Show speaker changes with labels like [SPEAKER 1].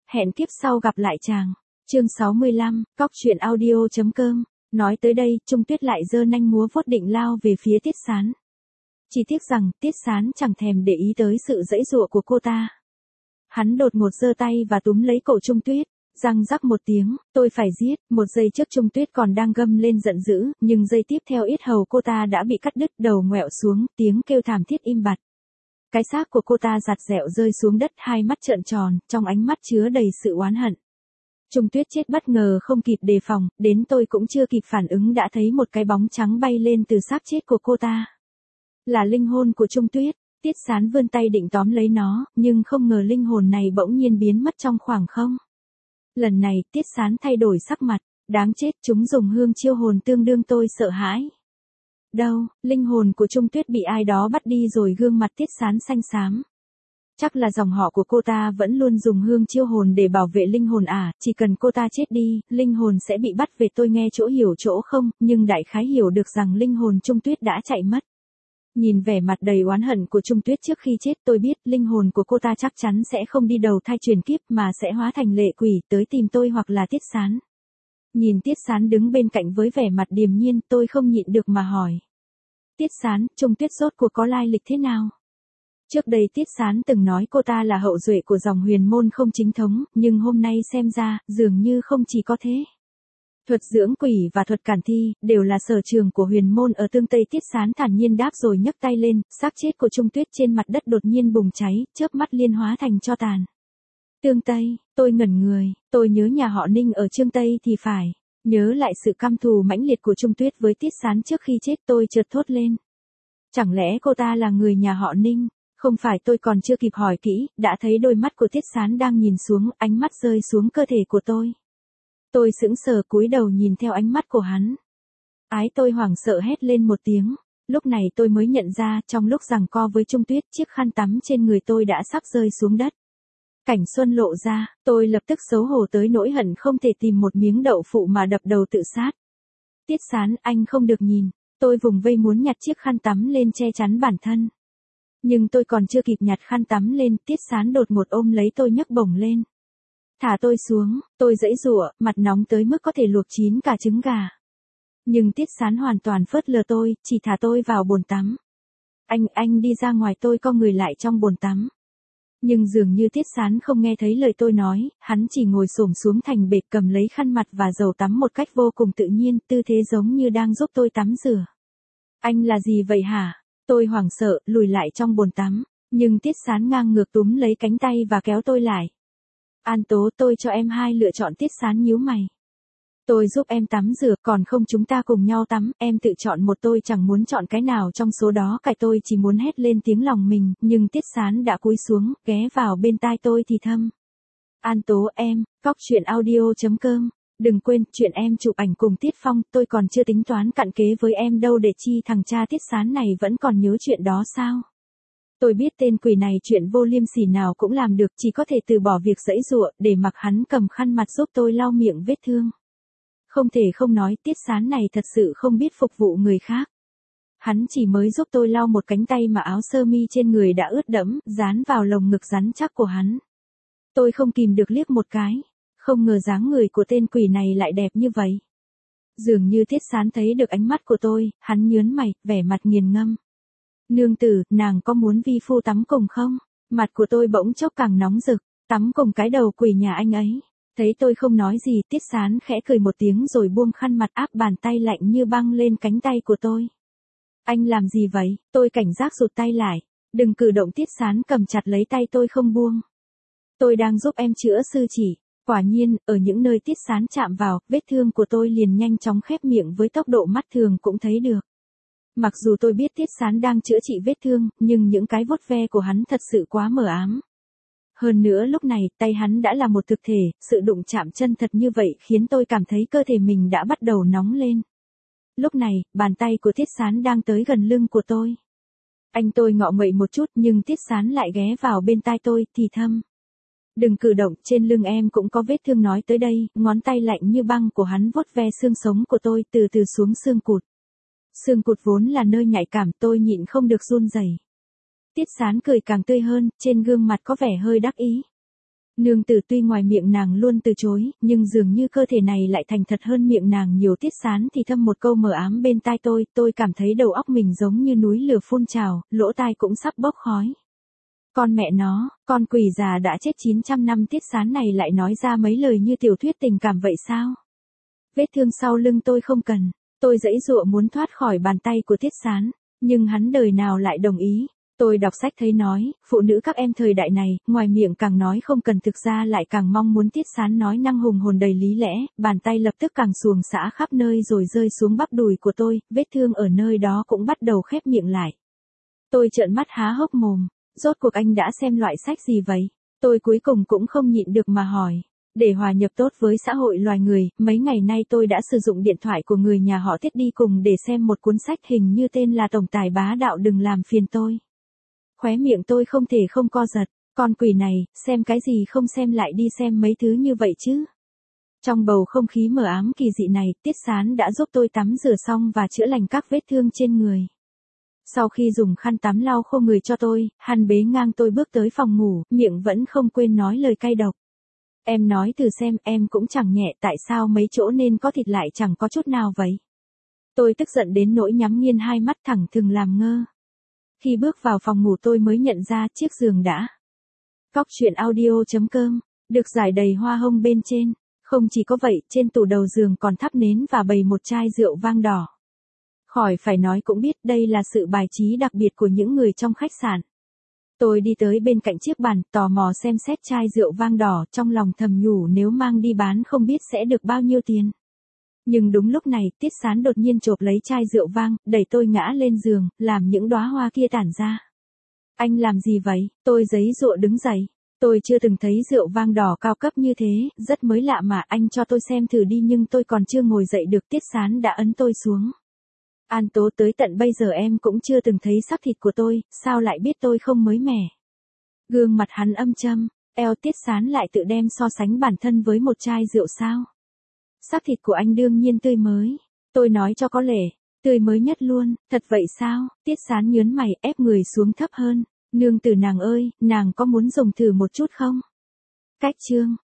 [SPEAKER 1] Hẹn kiếp sau gặp lại chàng. Chương 65, Cóc truyện audio.com. Nói tới đây, Trung Tuyết lại giơ nanh múa vuốt định lao về phía Tiết Sán. Chỉ tiếc rằng, Tiết Sán chẳng thèm để ý tới sự giãy giụa của cô ta. Hắn đột ngột giơ tay và túm lấy cổ Trung Tuyết, răng rắc một tiếng, tôi phải giết. Một giây trước Trung Tuyết còn đang gầm lên giận dữ, nhưng giây tiếp theo yết hầu cô ta đã bị cắt đứt, đầu ngoẹo xuống, tiếng kêu thảm thiết im bặt. Cái xác của cô ta giặt dẹo rơi xuống đất, hai mắt trợn tròn, trong ánh mắt chứa đầy sự oán hận. Trung Tuyết chết bất ngờ không kịp đề phòng, đến tôi cũng chưa kịp phản ứng đã thấy một cái bóng trắng bay lên từ xác chết của cô ta. Là linh hồn của Trung Tuyết. Tiết Sán vươn tay định tóm lấy nó, nhưng không ngờ linh hồn này bỗng nhiên biến mất trong khoảng không. Lần này, Tiết Sán thay đổi sắc mặt, đáng chết, chúng dùng hương chiêu hồn tương đương, tôi sợ hãi. Đâu, linh hồn của Trung Tuyết bị ai đó bắt đi rồi, gương mặt Tiết Sán xanh xám. Chắc là dòng họ của cô ta vẫn luôn dùng hương chiêu hồn để bảo vệ linh hồn à, chỉ cần cô ta chết đi, linh hồn sẽ bị bắt về. Tôi nghe chỗ hiểu chỗ không, nhưng đại khái hiểu được rằng linh hồn Trung Tuyết đã chạy mất. Nhìn vẻ mặt đầy oán hận của Trung Tuyết trước khi chết, tôi biết linh hồn của cô ta chắc chắn sẽ không đi đầu thai truyền kiếp mà sẽ hóa thành lệ quỷ tới tìm tôi hoặc là Tiết Sán. Nhìn Tiết Sán đứng bên cạnh với vẻ mặt điềm nhiên, tôi không nhịn được mà hỏi. Tiết Sán, Trung Tuyết rốt cuộc có lai lịch thế nào? Trước đây Tiết Sán từng nói cô ta là hậu duệ của dòng huyền môn không chính thống, nhưng hôm nay xem ra, dường như không chỉ có thế. Thuật dưỡng quỷ và thuật cản thi, đều là sở trường của huyền môn ở Tương Tây. Tiết Sán thản nhiên đáp rồi nhấc tay lên, xác chết của Trung Tuyết trên mặt đất đột nhiên bùng cháy, chớp mắt liên hóa thành tro tàn. Tương Tây, tôi ngẩn người, tôi nhớ nhà họ Ninh ở Chương Tây thì phải. Nhớ lại sự căm thù mãnh liệt của Trung Tuyết với Tiết Sán trước khi chết, tôi chợt thốt lên. Chẳng lẽ cô ta là người nhà họ Ninh? Không phải. Tôi còn chưa kịp hỏi kỹ, đã thấy đôi mắt của Tiết Sán đang nhìn xuống, ánh mắt rơi xuống cơ thể của tôi. Tôi sững sờ cúi đầu nhìn theo ánh mắt của hắn. Ái, tôi hoảng sợ hét lên một tiếng. Lúc này tôi mới nhận ra, trong lúc giằng co với Trung Tuyết, chiếc khăn tắm trên người tôi đã sắp rơi xuống đất. Cảnh xuân lộ ra, tôi lập tức xấu hổ tới nỗi hận không thể tìm một miếng đậu phụ mà đập đầu tự sát. Tiết Sán, anh không được nhìn. Tôi vùng vây muốn nhặt chiếc khăn tắm lên che chắn bản thân. Nhưng tôi còn chưa kịp nhặt khăn tắm lên, Tiết Sán đột ngột ôm lấy tôi nhấc bổng lên. Thả tôi xuống, tôi giãy giụa, mặt nóng tới mức có thể luộc chín cả trứng gà. Nhưng Tiết Sán hoàn toàn phớt lờ tôi, chỉ thả tôi vào bồn tắm. Anh đi ra ngoài. Tôi co người lại trong bồn tắm. Nhưng dường như Tiết Sán không nghe thấy lời tôi nói, hắn chỉ ngồi xổm xuống thành bệt, cầm lấy khăn mặt và dầu tắm một cách vô cùng tự nhiên, tư thế giống như đang giúp tôi tắm rửa. Anh là gì vậy hả? Tôi hoảng sợ, lùi lại trong bồn tắm, nhưng Tiết Sán ngang ngược túm lấy cánh tay và kéo tôi lại. An Tố, tôi cho em hai lựa chọn. Tiết Sán nhíu mày. Tôi giúp em tắm rửa, còn không chúng ta cùng nhau tắm, em tự chọn một. Tôi chẳng muốn chọn cái nào trong số đó cả, tôi chỉ muốn hét lên tiếng lòng mình, nhưng Tiết Sán đã cúi xuống, ghé vào bên tai tôi thì thầm. An Tố em, Cóc truyện audio.com. Đừng quên, chuyện em chụp ảnh cùng Tiết Phong, tôi còn chưa tính toán cặn kế với em đâu, để chi thằng cha Tiết Sán này vẫn còn nhớ chuyện đó sao? Tôi biết tên quỷ này chuyện vô liêm sỉ nào cũng làm được, chỉ có thể từ bỏ việc giãy giụa, để mặc hắn cầm khăn mặt giúp tôi lau miệng vết thương. Không thể không nói, Tiết Sán này thật sự không biết phục vụ người khác. Hắn chỉ mới giúp tôi lau một cánh tay mà áo sơ mi trên người đã ướt đẫm, dán vào lồng ngực rắn chắc của hắn. Tôi không kìm được liếc một cái. Không ngờ dáng người của tên quỷ này lại đẹp như vậy. Dường như Tiết Sán thấy được ánh mắt của tôi, hắn nhớn mày, vẻ mặt nghiền ngẫm. Nương tử, nàng có muốn vi phu tắm cùng không? Mặt của tôi bỗng chốc càng nóng rực. Tắm cùng cái đầu quỷ nhà anh ấy. Thấy tôi không nói gì, Tiết Sán khẽ cười một tiếng rồi buông khăn mặt, áp bàn tay lạnh như băng lên cánh tay của tôi. Anh làm gì vậy? Tôi cảnh giác rụt tay lại. Đừng cử động. Tiết Sán cầm chặt lấy tay tôi không buông. Tôi đang giúp em chữa sư chỉ. Quả nhiên, ở những nơi Tiết Sán chạm vào, vết thương của tôi liền nhanh chóng khép miệng với tốc độ mắt thường cũng thấy được. Mặc dù tôi biết Tiết Sán đang chữa trị vết thương, nhưng những cái vuốt ve của hắn thật sự quá mờ ám. Hơn nữa lúc này, tay hắn đã là một thực thể, sự đụng chạm chân thật như vậy khiến tôi cảm thấy cơ thể mình đã bắt đầu nóng lên. Lúc này, bàn tay của Tiết Sán đang tới gần lưng của tôi. Tôi ngọ nguậy một chút, nhưng Tiết Sán lại ghé vào bên tai tôi, thì thầm. Đừng cử động, trên lưng em cũng có vết thương. Nói tới đây, ngón tay lạnh như băng của hắn vuốt ve xương sống của tôi, từ từ xuống xương cụt. Xương cụt vốn là nơi nhạy cảm, tôi nhịn không được run rẩy. Tiết Sán cười càng tươi hơn, trên gương mặt có vẻ hơi đắc ý. Nương tử tuy ngoài miệng nàng luôn từ chối, nhưng dường như cơ thể này lại thành thật hơn miệng nàng nhiều. Tiết Sán thì thầm một câu mờ ám bên tai tôi cảm thấy đầu óc mình giống như núi lửa phun trào, lỗ tai cũng sắp bốc khói. Con mẹ nó, con quỷ già đã chết 900 năm. Tiết Sán này lại nói ra mấy lời như tiểu thuyết tình cảm vậy sao? Vết thương sau lưng tôi không cần, tôi giãy giụa muốn thoát khỏi bàn tay của Tiết Sán, nhưng hắn đời nào lại đồng ý. Tôi đọc sách thấy nói, phụ nữ các em thời đại này, ngoài miệng càng nói không cần thực ra lại càng mong muốn. Tiết Sán nói năng hùng hồn đầy lý lẽ, bàn tay lập tức càng xuồng xã khắp nơi rồi rơi xuống bắp đùi của tôi, vết thương ở nơi đó cũng bắt đầu khép miệng lại. Tôi trợn mắt há hốc mồm, rốt cuộc anh đã xem loại sách gì vậy? Tôi cuối cùng cũng không nhịn được mà hỏi. Để hòa nhập tốt với xã hội loài người, mấy ngày nay tôi đã sử dụng điện thoại của người nhà họ Tiết đi cùng để xem một cuốn sách hình như tên là Tổng tài bá đạo đừng làm phiền tôi. Khóe miệng tôi không thể không co giật, con quỷ này, xem cái gì không xem lại đi xem mấy thứ như vậy chứ. Trong bầu không khí mờ ám kỳ dị này, Tiết Sán đã giúp tôi tắm rửa xong và chữa lành các vết thương trên người. Sau khi dùng khăn tắm lau khô người cho tôi, hắn bế ngang tôi bước tới phòng ngủ, miệng vẫn không quên nói lời cay độc. Em nói thử xem, em cũng chẳng nhẹ, tại sao mấy chỗ nên có thịt lại chẳng có chút nào vậy? Tôi tức giận đến nỗi nhắm nghiền hai mắt thẳng thừng làm ngơ. Khi bước vào phòng ngủ tôi mới nhận ra chiếc giường đã. Cóc truyện audio.com, được rải đầy hoa hồng bên trên. Không chỉ có vậy, trên tủ đầu giường còn thắp nến và bày một chai rượu vang đỏ. Khỏi phải nói cũng biết đây là sự bài trí đặc biệt của những người trong khách sạn. Tôi đi tới bên cạnh chiếc bàn, tò mò xem xét chai rượu vang đỏ, trong lòng thầm nhủ nếu mang đi bán không biết sẽ được bao nhiêu tiền. Nhưng đúng lúc này, Tiết Sán đột nhiên chộp lấy chai rượu vang, đẩy tôi ngã lên giường, làm những đóa hoa kia tản ra. Anh làm gì vậy? Tôi giãy giụa đứng dậy. Tôi chưa từng thấy rượu vang đỏ cao cấp như thế, rất mới lạ mà, anh cho tôi xem thử đi. Nhưng tôi còn chưa ngồi dậy được, Tiết Sán đã ấn tôi xuống. An Tố, tới tận bây giờ em cũng chưa từng thấy xác thịt của tôi, sao lại biết tôi không mới mẻ? Gương mặt hắn âm trầm, eo. Tiết Sán lại tự đem so sánh bản thân với một chai rượu sao? Xác thịt của anh đương nhiên tươi mới. Tôi nói cho có lệ, tươi mới nhất luôn. Thật vậy sao? Tiết Sán nhớn mày, ép người xuống thấp hơn. Nương tử nàng ơi, nàng có muốn dùng thử một chút không? Cách chương